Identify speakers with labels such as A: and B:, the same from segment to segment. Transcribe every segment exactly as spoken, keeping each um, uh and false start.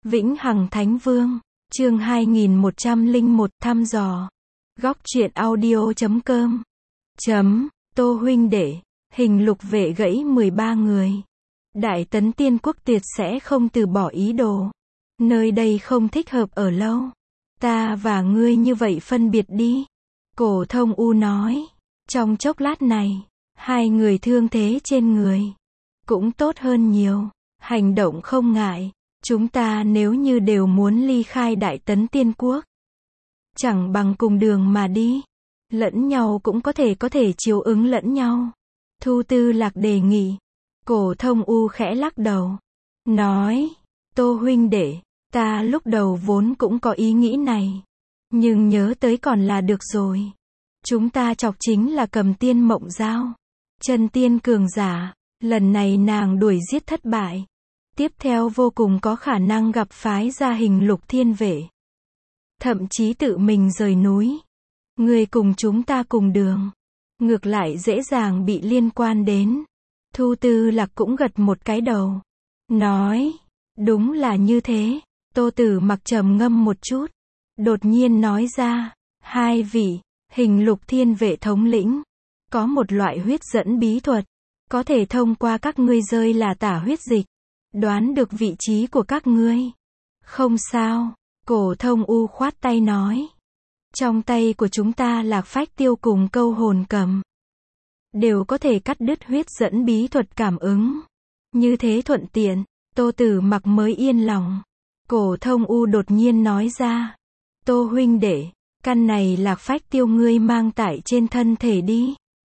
A: Vĩnh Hằng Thánh Vương, chương hai nghìn một trăm lẻ một, thăm dò. Góc truyện audio chấm com. Chấm, Tô huynh đệ, hình lục vệ gãy mười ba người. Đại Tấn Tiên Quốc tuyệt sẽ không từ bỏ ý đồ. Nơi đây không thích hợp ở lâu. Ta và ngươi như vậy phân biệt đi. Cổ Thông U nói. Trong chốc lát này, hai người thương thế trên người cũng tốt hơn nhiều. Hành động không ngại. Chúng ta nếu như đều muốn ly khai Đại Tấn Tiên Quốc, chẳng bằng cùng đường mà đi. Lẫn nhau cũng có thể có thể chiếu ứng lẫn nhau. Thu Tư Lạc đề nghị. Cổ Thông U khẽ lắc đầu. Nói, Tô huynh đệ, ta lúc đầu vốn cũng có ý nghĩ này. Nhưng nhớ tới còn là được rồi. Chúng ta chọc chính là Cầm Tiên Mộng Giao. Chân tiên cường giả. Lần này nàng đuổi giết thất bại. Tiếp theo vô cùng có khả năng gặp phái gia hình lục thiên vệ. Thậm chí tự mình rời núi. Người cùng chúng ta cùng đường. Ngược lại dễ dàng bị liên quan đến. Thu Tư Lạc cũng gật một cái đầu. Nói, đúng là như thế. Tô Tử Mặc trầm ngâm một chút. Đột nhiên nói ra, hai vị, hình lục thiên vệ thống lĩnh. Có một loại huyết dẫn bí thuật. Có thể thông qua các ngươi rơi là tả huyết dịch. Đoán được vị trí của các ngươi. Không sao, Cổ Thông U khoát tay nói. Trong tay của chúng ta Lạc Phách Tiêu cùng Câu Hồn Cầm đều có thể cắt đứt huyết dẫn bí thuật cảm ứng. Như thế thuận tiện, Tô Tử Mặc mới yên lòng. Cổ Thông U đột nhiên nói ra. Tô huynh đệ, căn này Lạc Phách Tiêu ngươi mang tại trên thân thể đi.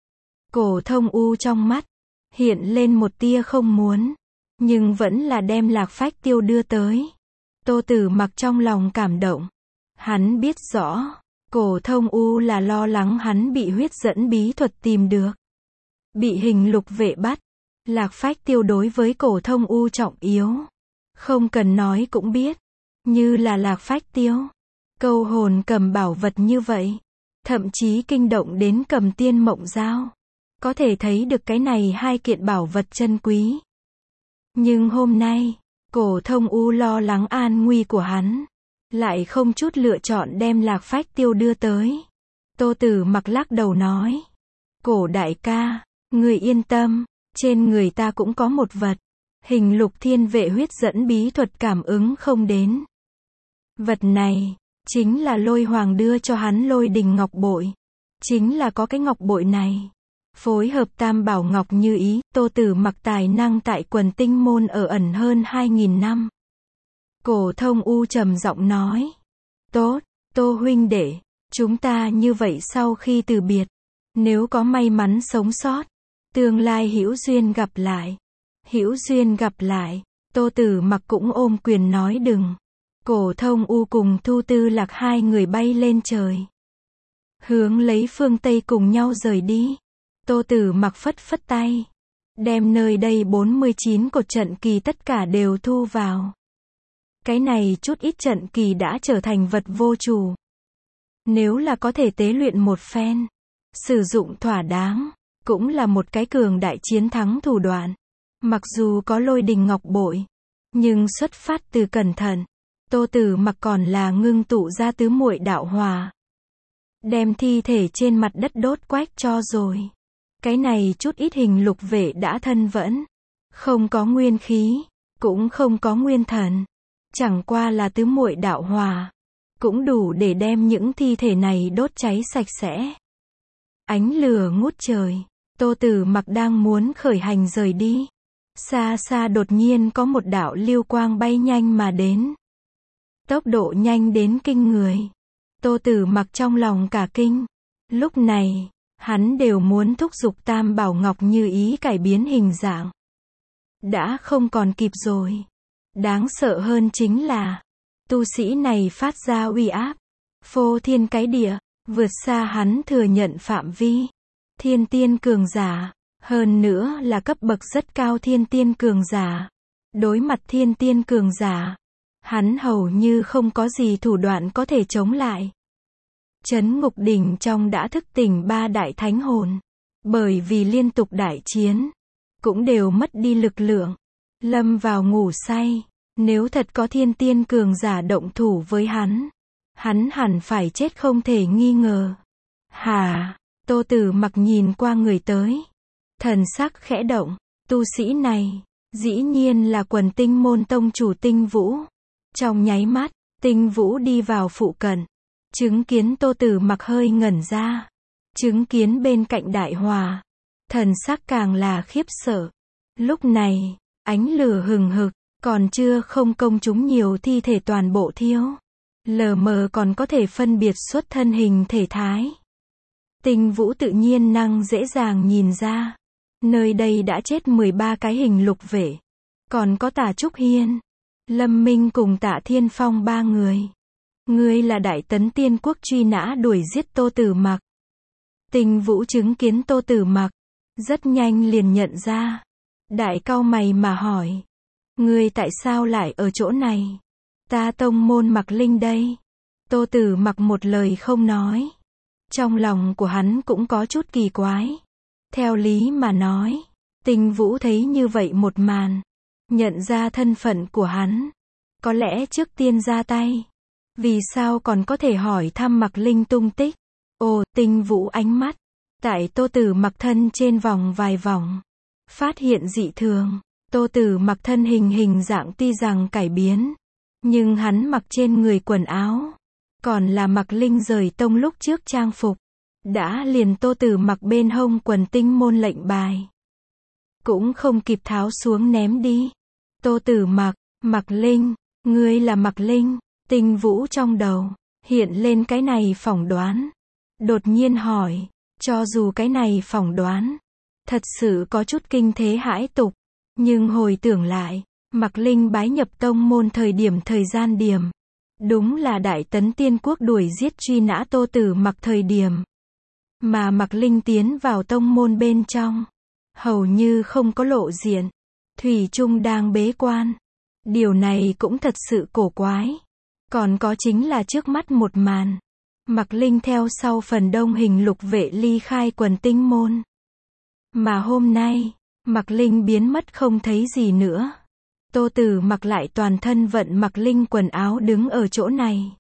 A: Cổ Thông U trong mắt hiện lên một tia không muốn. Nhưng vẫn là đem Lạc Phách Tiêu đưa tới. Tô Tử Mặc trong lòng cảm động. Hắn biết rõ, Cổ Thông U là lo lắng hắn bị huyết dẫn bí thuật tìm được. Bị hình lục vệ bắt. Lạc Phách Tiêu đối với Cổ Thông U trọng yếu. Không cần nói cũng biết. Như là Lạc Phách Tiêu. Câu hồn cầm bảo vật như vậy. Thậm chí kinh động đến Cầm Tiên Mộng Giao. Có thể thấy được cái này hai kiện bảo vật chân quý. Nhưng hôm nay, Cổ Thông U lo lắng an nguy của hắn. Lại không chút lựa chọn đem Lạc Phách Tiêu đưa tới. Tô Tử Mặc lắc đầu nói. Cổ đại ca, người yên tâm, trên người ta cũng có một vật. Hình lục thiên vệ huyết dẫn bí thuật cảm ứng không đến. Vật này, chính là Lôi Hoàng đưa cho hắn Lôi Đình Ngọc Bội. Chính là có cái ngọc bội này. Phối hợp Tam Bảo Ngọc Như Ý, Tô Tử Mặc tài năng tại Quần Tinh Môn ở ẩn hơn hai nghìn năm. Cổ Thông U trầm giọng nói. Tốt, Tô huynh đệ, chúng ta như vậy sau khi từ biệt. Nếu có may mắn sống sót, tương lai hữu duyên gặp lại. Hữu duyên gặp lại, Tô Tử Mặc cũng ôm quyền nói đừng. Cổ Thông U cùng Thu Tư Lạc hai người bay lên trời. Hướng lấy phương Tây cùng nhau rời đi. Tô Tử Mặc phất phất tay. Đem nơi đây bốn mươi chín cột trận kỳ tất cả đều thu vào. Cái này chút ít trận kỳ đã trở thành vật vô chủ. Nếu là có thể tế luyện một phen, sử dụng thỏa đáng, cũng là một cái cường đại chiến thắng thủ đoạn. Mặc dù có Lôi Đình Ngọc Bội, nhưng xuất phát từ cẩn thận, Tô Tử Mặc còn là ngưng tụ ra tứ muội đạo hỏa. Đem thi thể trên mặt đất đốt quách cho rồi. Cái này chút ít hình lục vệ đã thân vẫn. Không có nguyên khí, cũng không có nguyên thần. Chẳng qua là tứ muội đạo hỏa. Cũng đủ để đem những thi thể này đốt cháy sạch sẽ. Ánh lửa ngút trời. Tô Tử Mặc đang muốn khởi hành rời đi. Xa xa đột nhiên có một đạo lưu quang bay nhanh mà đến. Tốc độ nhanh đến kinh người. Tô Tử Mặc trong lòng cả kinh. Lúc này, hắn đều muốn thúc giục Tam Bảo Ngọc Như Ý cải biến hình dạng. Đã không còn kịp rồi. Đáng sợ hơn chính là, tu sĩ này phát ra uy áp, phô thiên cái địa, vượt xa hắn thừa nhận phạm vi. Thiên tiên cường giả, hơn nữa là cấp bậc rất cao thiên tiên cường giả. Đối mặt thiên tiên cường giả, hắn hầu như không có gì thủ đoạn có thể chống lại. Trấn Ngục Đỉnh trong đã thức tỉnh ba đại thánh hồn. Bởi vì liên tục đại chiến, cũng đều mất đi lực lượng. Lâm vào ngủ say. Nếu thật có thiên tiên cường giả động thủ với hắn, hắn hẳn phải chết không thể nghi ngờ. Hả? Tô Tử Mặc nhìn qua người tới. Thần sắc khẽ động, tu sĩ này, dĩ nhiên là Quần Tinh môn tông chủ Tinh Vũ. Trong nháy mắt, Tinh Vũ đi vào phụ cận. Chứng kiến Tô Tử Mặc hơi ngẩn ra. Chứng kiến bên cạnh Đại Hòa. Thần sắc càng là khiếp sợ. Lúc này, ánh lửa hừng hực, còn chưa không công chúng nhiều thi thể toàn bộ thiêu. Lờ mờ còn có thể phân biệt xuất thân hình thể thái. Tinh Vũ tự nhiên năng dễ dàng nhìn ra. Nơi đây đã chết mười ba cái hình lục vệ. Còn có Tả Trúc Hiên, Lâm Minh cùng Tạ Thiên Phong ba người. Ngươi là Đại Tấn Tiên Quốc truy nã đuổi giết Tô Tử Mặc. Tinh Vũ chứng kiến Tô Tử Mặc, rất nhanh liền nhận ra. Đại cau mày mà hỏi. Ngươi tại sao lại ở chỗ này? Ta tông môn Mặc Linh đây. Tô Tử Mặc một lời không nói. Trong lòng của hắn cũng có chút kỳ quái. Theo lý mà nói, Tinh Vũ thấy như vậy một màn, nhận ra thân phận của hắn, có lẽ trước tiên ra tay. Vì sao còn có thể hỏi thăm Mặc Linh tung tích? Ồ, Tinh Vũ ánh mắt tại Tô Tử Mặc thân trên vòng vài vòng, phát hiện dị thường. Tô Tử Mặc thân hình hình dạng tuy rằng cải biến, nhưng hắn mặc trên người quần áo còn là Mặc Linh rời tông lúc trước trang phục. Đã liền Tô Tử Mặc bên hông Quần Tinh môn lệnh bài, cũng không kịp tháo xuống ném đi. Tô Tử Mặc, Mặc Linh, ngươi là Mặc Linh. Tinh Vũ trong đầu hiện lên cái này phỏng đoán, đột nhiên hỏi, cho dù cái này phỏng đoán thật sự có chút kinh thế hãi tục, nhưng hồi tưởng lại, Mặc Linh bái nhập tông môn thời điểm thời gian điểm, đúng là Đại Tấn Tiên Quốc đuổi giết truy nã Tô Tử Mặc thời điểm. Mà Mặc Linh tiến vào tông môn bên trong, hầu như không có lộ diện, thủy chung đang bế quan. Điều này cũng thật sự cổ quái. Còn có chính là trước mắt một màn, Mặc Linh theo sau phần đông hình lục vệ ly khai Quần Tinh môn. Mà hôm nay, Mặc Linh biến mất không thấy gì nữa. Tô Tử Mặc lại toàn thân vận Mặc Linh quần áo đứng ở chỗ này.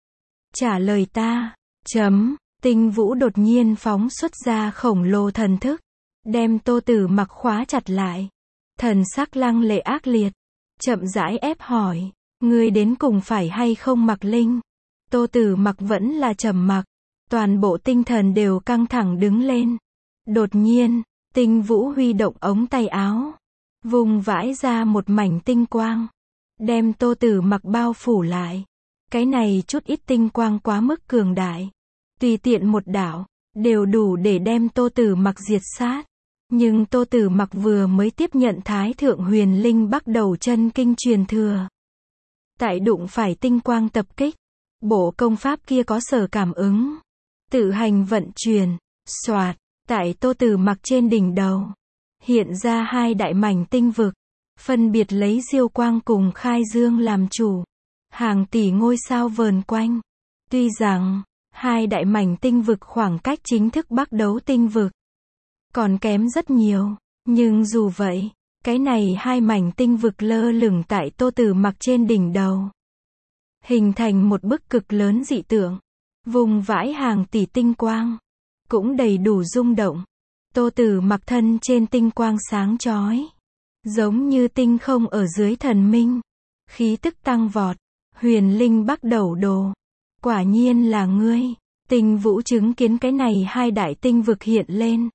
A: Trả lời ta, chấm. Tinh Vũ đột nhiên phóng xuất ra khổng lồ thần thức, đem Tô Tử Mặc khóa chặt lại. Thần sắc lăng lệ ác liệt, chậm rãi ép hỏi, ngươi đến cùng phải hay không Mặc Linh? Tô Tử Mặc vẫn là trầm mặc, toàn bộ tinh thần đều căng thẳng đứng lên. Đột nhiên, Tinh Vũ huy động ống tay áo, vùng vãi ra một mảnh tinh quang, đem Tô Tử Mặc bao phủ lại. Cái này chút ít tinh quang quá mức cường đại. Tùy tiện một đạo, đều đủ để đem Tô Tử Mặc diệt sát. Nhưng Tô Tử Mặc vừa mới tiếp nhận Thái Thượng Huyền Linh bắt đầu chân kinh truyền thừa. Tại đụng phải tinh quang tập kích, bộ công pháp kia có sở cảm ứng. Tự hành vận chuyển, xoạt, tại Tô Tử Mặc trên đỉnh đầu. Hiện ra hai đại mảnh tinh vực, phân biệt lấy Diêu Quang cùng Khai Dương làm chủ. Hàng tỷ ngôi sao vờn quanh. Tuy rằng, hai đại mảnh tinh vực khoảng cách chính thức Bắc Đấu tinh vực còn kém rất nhiều, nhưng dù vậy, cái này hai mảnh tinh vực lơ lửng tại Tô Tử Mặc trên đỉnh đầu, hình thành một bức cực lớn dị tượng, vùng vãi hàng tỷ tinh quang, cũng đầy đủ rung động. Tô Tử Mặc thân trên tinh quang sáng chói, giống như tinh không ở dưới thần minh, khí tức tăng vọt. Huyền Linh Bắc Đầu Đồ, quả nhiên là ngươi. Tinh Vũ chứng kiến cái này hai đại tinh vực hiện lên,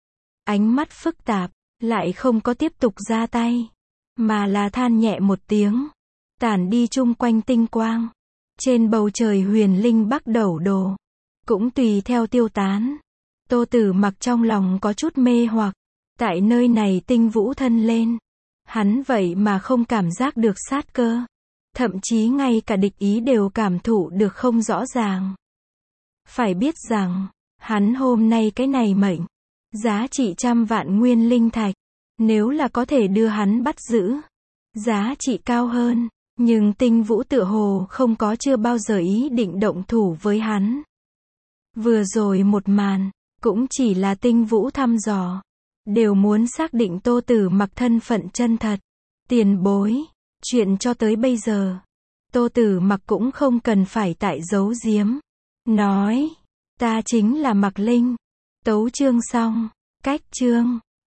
A: ánh mắt phức tạp, lại không có tiếp tục ra tay, mà là than nhẹ một tiếng, tản đi chung quanh tinh quang. Trên bầu trời Huyền Linh Bắc Đầu Đồ cũng tùy theo tiêu tán. Tô Tử Mặc trong lòng có chút mê hoặc, tại nơi này Tinh Vũ thân lên, hắn vậy mà không cảm giác được sát cơ, thậm chí ngay cả địch ý đều cảm thụ được không rõ ràng. Phải biết rằng, hắn hôm nay cái này mệnh, giá trị trăm vạn nguyên linh thạch, nếu là có thể đưa hắn bắt giữ, giá trị cao hơn, nhưng Tinh Vũ tựa hồ không có chưa bao giờ ý định động thủ với hắn. Vừa rồi một màn, cũng chỉ là Tinh Vũ thăm dò, đều muốn xác định Tô Tử Mặc thân phận chân thật. Tiền bối, Chuyện cho tới bây giờ, Tô Tử Mặc cũng không cần phải tại giấu giếm. Nói, ta chính là Mặc Linh. Tấu chương xong. Cách chương.